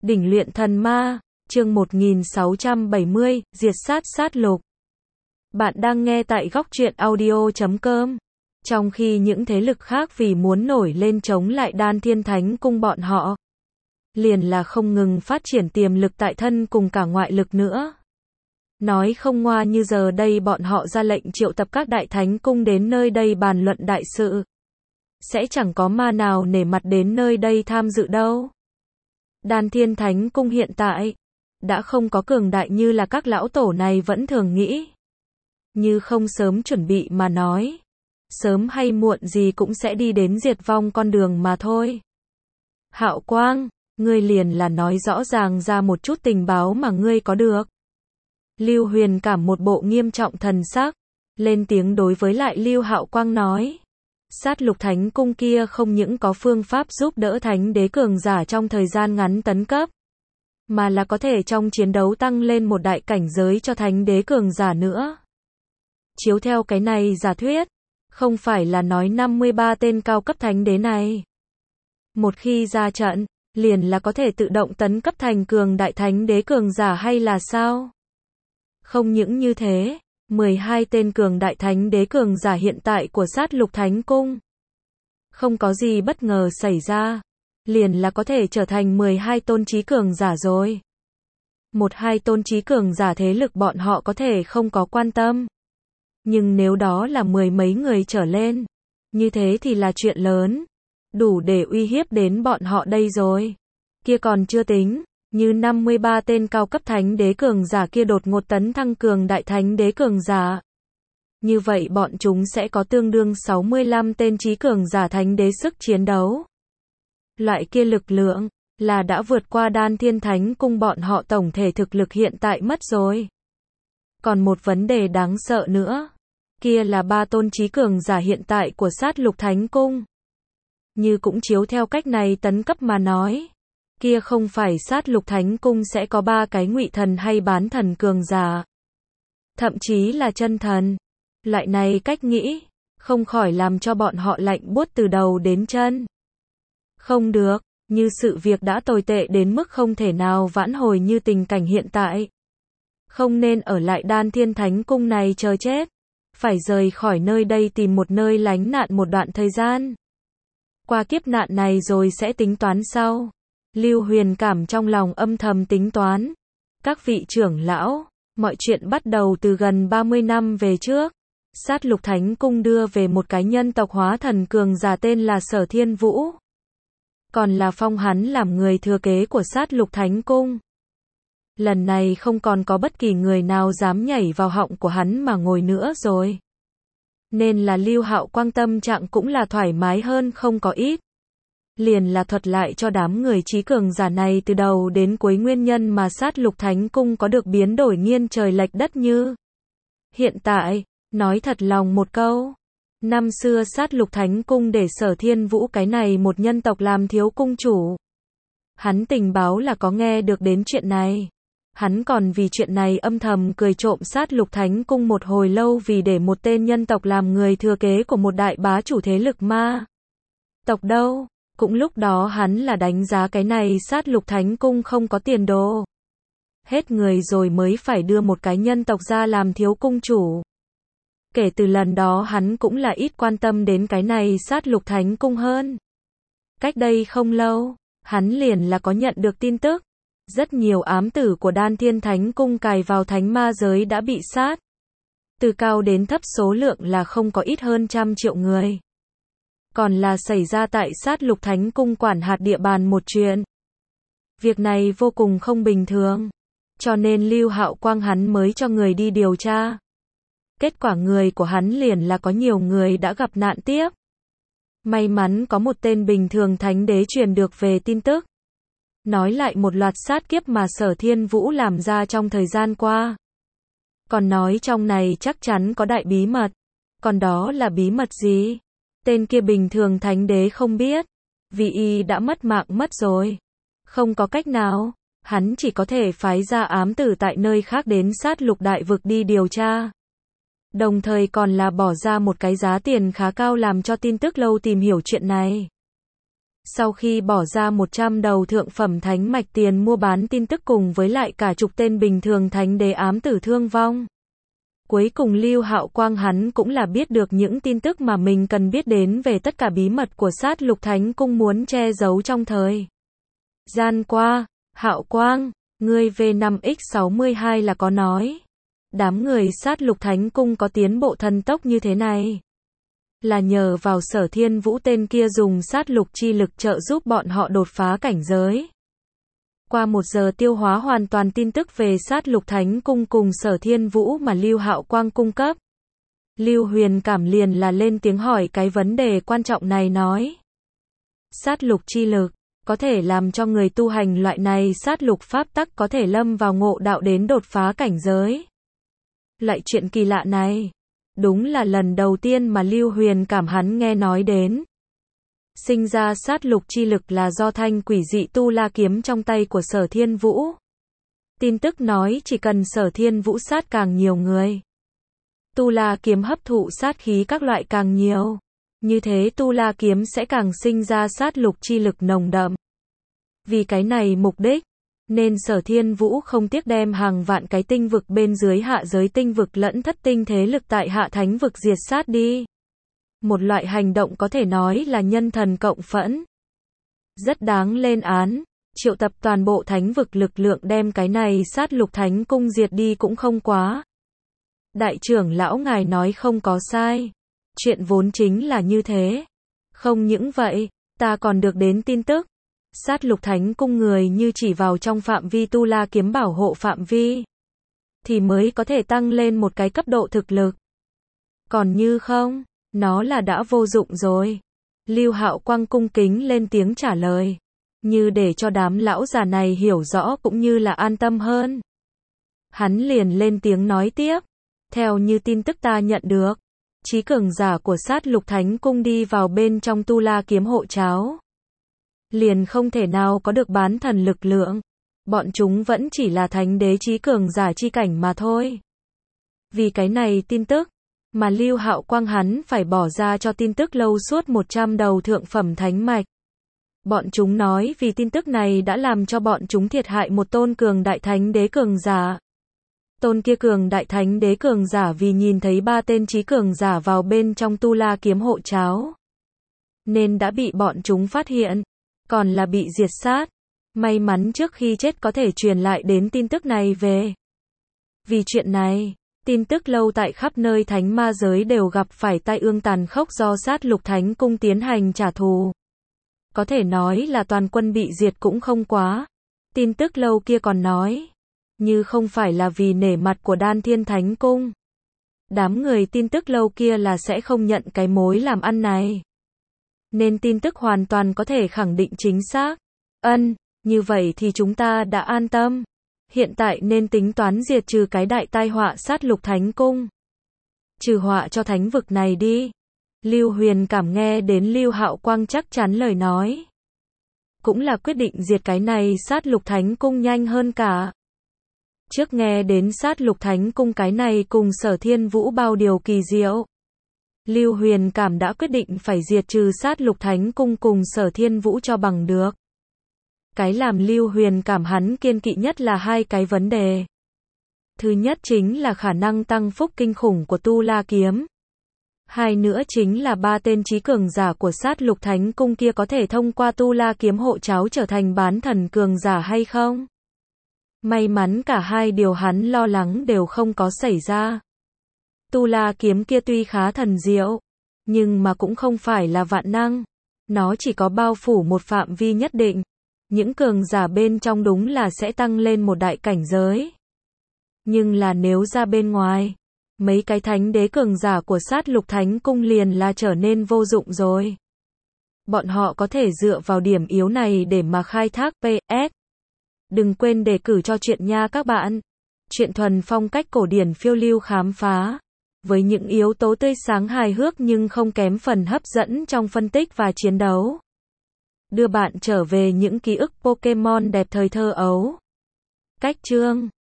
Đỉnh luyện thần ma, chương 1670, diệt sát sát lục. Bạn đang nghe tại góc truyện audio.com. Trong khi những thế lực khác vì muốn nổi lên chống lại Đan Thiên Thánh Cung bọn họ, liền là không ngừng phát triển tiềm lực tại thân cùng cả ngoại lực nữa. Nói không ngoa như giờ đây bọn họ ra lệnh triệu tập các đại thánh cung đến nơi đây bàn luận đại sự. Sẽ chẳng có ma nào nể mặt đến nơi đây tham dự đâu. Đan Thiên Thánh Cung hiện tại đã không có cường đại như là các lão tổ này vẫn thường nghĩ. Như không sớm chuẩn bị mà nói, sớm hay muộn gì cũng sẽ đi đến diệt vong con đường mà thôi. Hạo Quang, ngươi liền là nói rõ ràng ra một chút tình báo mà ngươi có được. Lưu Huyền Cảm một bộ nghiêm trọng thần sắc, lên tiếng đối với lại Lưu Hạo Quang nói. Sát lục thánh cung kia không những có phương pháp giúp đỡ thánh đế cường giả trong thời gian ngắn tấn cấp, mà là có thể trong chiến đấu tăng lên một đại cảnh giới cho thánh đế cường giả nữa. Chiếu theo cái này giả thuyết, không phải là nói 53 tên cao cấp thánh đế này, một khi ra trận, liền là có thể tự động tấn cấp thành cường đại thánh đế cường giả hay là sao? Không những như thế, 12 tên cường đại thánh đế cường giả hiện tại của sát lục thánh cung, không có gì bất ngờ xảy ra, liền là có thể trở thành 12 tôn trí cường giả rồi. 1-2 tôn trí cường giả thế lực bọn họ có thể không có quan tâm. Nhưng nếu đó là 10 mấy người trở lên, như thế thì là chuyện lớn, đủ để uy hiếp đến bọn họ đây rồi. Kia còn chưa tính, như 53 tên cao cấp thánh đế cường giả kia đột ngột tấn thăng cường đại thánh đế cường giả. Như vậy bọn chúng sẽ có tương đương 65 tên trí cường giả thánh đế sức chiến đấu. Loại kia lực lượng, là đã vượt qua Đan Thiên Thánh Cung bọn họ tổng thể thực lực hiện tại mất rồi. Còn một vấn đề đáng sợ nữa, kia là 3 tôn trí cường giả hiện tại của sát lục thánh cung. Như cũng chiếu theo cách này tấn cấp mà nói, kia không phải sát lục thánh cung sẽ có 3 cái ngụy thần hay bán thần cường giả, thậm chí là chân thần. Loại này cách nghĩ, không khỏi làm cho bọn họ lạnh buốt từ đầu đến chân. Không được, như sự việc đã tồi tệ đến mức không thể nào vãn hồi như tình cảnh hiện tại. Không nên ở lại Đan Thiên Thánh Cung này chờ chết, phải rời khỏi nơi đây tìm một nơi lánh nạn một đoạn thời gian. Qua kiếp nạn này rồi sẽ tính toán sau. Lưu Huyền Cảm trong lòng âm thầm tính toán. Các vị trưởng lão, mọi chuyện bắt đầu từ gần 30 năm về trước. Sát lục thánh cung đưa về một cái nhân tộc hóa thần cường giả tên là Sở Thiên Vũ. Còn là phong hắn làm người thừa kế của sát lục thánh cung. Lần này không còn có bất kỳ người nào dám nhảy vào họng của hắn mà ngồi nữa rồi. Nên là Lưu Hạo Quang tâm trạng cũng là thoải mái hơn không có ít. Liền là thuật lại cho đám người trí cường giả này từ đầu đến cuối nguyên nhân mà sát lục thánh cung có được biến đổi nghiêng trời lệch đất như. Hiện tại, nói thật lòng một câu, năm xưa sát lục thánh cung để Sở Thiên Vũ cái này một nhân tộc làm thiếu cung chủ. Hắn tình báo là có nghe được đến chuyện này. Hắn còn vì chuyện này âm thầm cười trộm sát lục thánh cung một hồi lâu vì để một tên nhân tộc làm người thừa kế của một đại bá chủ thế lực ma tộc đâu. Cũng lúc đó hắn là đánh giá cái này sát lục thánh cung không có tiền đồ. Hết người rồi mới phải đưa một cái nhân tộc ra làm thiếu cung chủ. Kể từ lần đó hắn cũng là ít quan tâm đến cái này sát lục thánh cung hơn. Cách đây không lâu, hắn liền là có nhận được tin tức. Rất nhiều ám tử của Đan Thiên Thánh Cung cài vào thánh ma giới đã bị sát. Từ cao đến thấp số lượng là không có ít hơn 100 triệu người. Còn là xảy ra tại sát lục thánh cung quản hạt địa bàn một chuyện. Việc này vô cùng không bình thường. Cho nên Lưu Hạo Quang hắn mới cho người đi điều tra. Kết quả người của hắn liền là có nhiều người đã gặp nạn tiếp. May mắn có một tên bình thường thánh đế truyền được về tin tức. Nói lại một loạt sát kiếp mà Sở Thiên Vũ làm ra trong thời gian qua. Còn nói trong này chắc chắn có đại bí mật. Còn đó là bí mật gì? Tên kia bình thường thánh đế không biết. Vì y đã mất mạng mất rồi. Không có cách nào. Hắn chỉ có thể phái ra ám tử tại nơi khác đến sát lục đại vực đi điều tra. Đồng thời còn là bỏ ra một cái giá tiền khá cao làm cho tin tức lâu tìm hiểu chuyện này. Sau khi bỏ ra 100 đầu thượng phẩm thánh mạch tiền mua bán tin tức cùng với lại cả chục tên bình thường thánh đế ám tử thương vong. Cuối cùng Lưu Hạo Quang hắn cũng là biết được những tin tức mà mình cần biết đến về tất cả bí mật của Sát Lục Thánh Cung muốn che giấu trong thời gian qua. Hạo Quang, ngươi V5X62 là có nói. Đám người Sát Lục Thánh Cung có tiến bộ thần tốc như thế này. Là nhờ vào Sở Thiên Vũ tên kia dùng sát lục chi lực trợ giúp bọn họ đột phá cảnh giới. Qua 1 giờ tiêu hóa hoàn toàn tin tức về Sát Lục Thánh Cung cùng Sở Thiên Vũ mà Lưu Hạo Quang cung cấp. Lưu Huyền Cảm liền là lên tiếng hỏi cái vấn đề quan trọng này nói. Sát lục chi lực, có thể làm cho người tu hành loại này sát lục pháp tắc có thể lâm vào ngộ đạo đến đột phá cảnh giới. Lại chuyện kỳ lạ này, đúng là lần đầu tiên mà Lưu Huyền Cảm hắn nghe nói đến. Sinh ra sát lục chi lực là do thanh quỷ dị tu la kiếm trong tay của Sở Thiên Vũ. Tin tức nói chỉ cần Sở Thiên Vũ sát càng nhiều người, tu la kiếm hấp thụ sát khí các loại càng nhiều, như thế tu la kiếm sẽ càng sinh ra sát lục chi lực nồng đậm. Vì cái này mục đích, nên Sở Thiên Vũ không tiếc đem hàng vạn cái tinh vực bên dưới hạ giới tinh vực lẫn thất tinh thế lực tại hạ thánh vực diệt sát đi. Một loại hành động có thể nói là nhân thần cộng phẫn. Rất đáng lên án, triệu tập toàn bộ thánh vực lực lượng đem cái này Sát Lục Thánh Cung diệt đi cũng không quá. Đại trưởng lão ngài nói không có sai. Chuyện vốn chính là như thế. Không những vậy, ta còn được đến tin tức. Sát Lục Thánh Cung người như chỉ vào trong phạm vi tu la kiếm bảo hộ phạm vi, thì mới có thể tăng lên một cái cấp độ thực lực. Còn như không, nó là đã vô dụng rồi. Lưu Hạo Quang cung kính lên tiếng trả lời, như để cho đám lão già này hiểu rõ cũng như là an tâm hơn. Hắn liền lên tiếng nói tiếp, theo như tin tức ta nhận được, chí cường giả của Sát Lục Thánh Cung đi vào bên trong tu la kiếm hộ cháo, liền không thể nào có được bán thần lực lượng. Bọn chúng vẫn chỉ là thánh đế chí cường giả chi cảnh mà thôi. Vì cái này tin tức, mà Lưu Hạo Quang hắn phải bỏ ra cho tin tức lâu suốt 100 đầu thượng phẩm thánh mạch. Bọn chúng nói vì tin tức này đã làm cho bọn chúng thiệt hại một tôn cường đại thánh đế cường giả. Tôn kia cường đại thánh đế cường giả vì nhìn thấy 3 tên chí cường giả vào bên trong tu la kiếm hộ cháo, nên đã bị bọn chúng phát hiện, còn là bị diệt sát. May mắn trước khi chết có thể truyền lại đến tin tức này về. Vì chuyện này, tin tức lâu tại khắp nơi thánh ma giới đều gặp phải tai ương tàn khốc do Sát Lục Thánh Cung tiến hành trả thù. Có thể nói là toàn quân bị diệt cũng không quá. Tin tức lâu kia còn nói, như không phải là vì nể mặt của Đan Thiên Thánh Cung, đám người tin tức lâu kia là sẽ không nhận cái mối làm ăn này. Nên tin tức hoàn toàn có thể khẳng định chính xác. Như vậy thì chúng ta đã an tâm. Hiện tại nên tính toán diệt trừ cái đại tai họa Sát Lục Thánh Cung. Trừ họa cho thánh vực này đi. Lưu Huyền Cảm nghe đến Lưu Hạo Quang chắc chắn lời nói, cũng là quyết định diệt cái này Sát Lục Thánh Cung nhanh hơn cả. Trước nghe đến Sát Lục Thánh Cung cái này cùng Sở Thiên Vũ bao điều kỳ diệu, Lưu Huyền Cảm đã quyết định phải diệt trừ Sát Lục Thánh Cung cùng Sở Thiên Vũ cho bằng được. Cái làm Lưu Huyền Cảm hắn kiên kỵ nhất là 2 cái vấn đề. Thứ nhất chính là khả năng tăng phúc kinh khủng của tu la kiếm. 2 nữa chính là 3 tên chí cường giả của Sát Lục Thánh Cung kia có thể thông qua tu la kiếm hộ cháo trở thành bán thần cường giả hay không. May mắn cả 2 điều hắn lo lắng đều không có xảy ra. Tu la kiếm kia tuy khá thần diệu, nhưng mà cũng không phải là vạn năng. Nó chỉ có bao phủ một phạm vi nhất định. Những cường giả bên trong đúng là sẽ tăng lên một đại cảnh giới. Nhưng là nếu ra bên ngoài, mấy cái thánh đế cường giả của Sát Lục Thánh Cung liền là trở nên vô dụng rồi. Bọn họ có thể dựa vào điểm yếu này để mà khai thác PS. Đừng quên đề cử cho chuyện nha các bạn. Chuyện thuần phong cách cổ điển phiêu lưu khám phá, với những yếu tố tươi sáng hài hước nhưng không kém phần hấp dẫn trong phân tích và chiến đấu. Đưa bạn trở về những ký ức Pokemon đẹp thời thơ ấu. Cách chương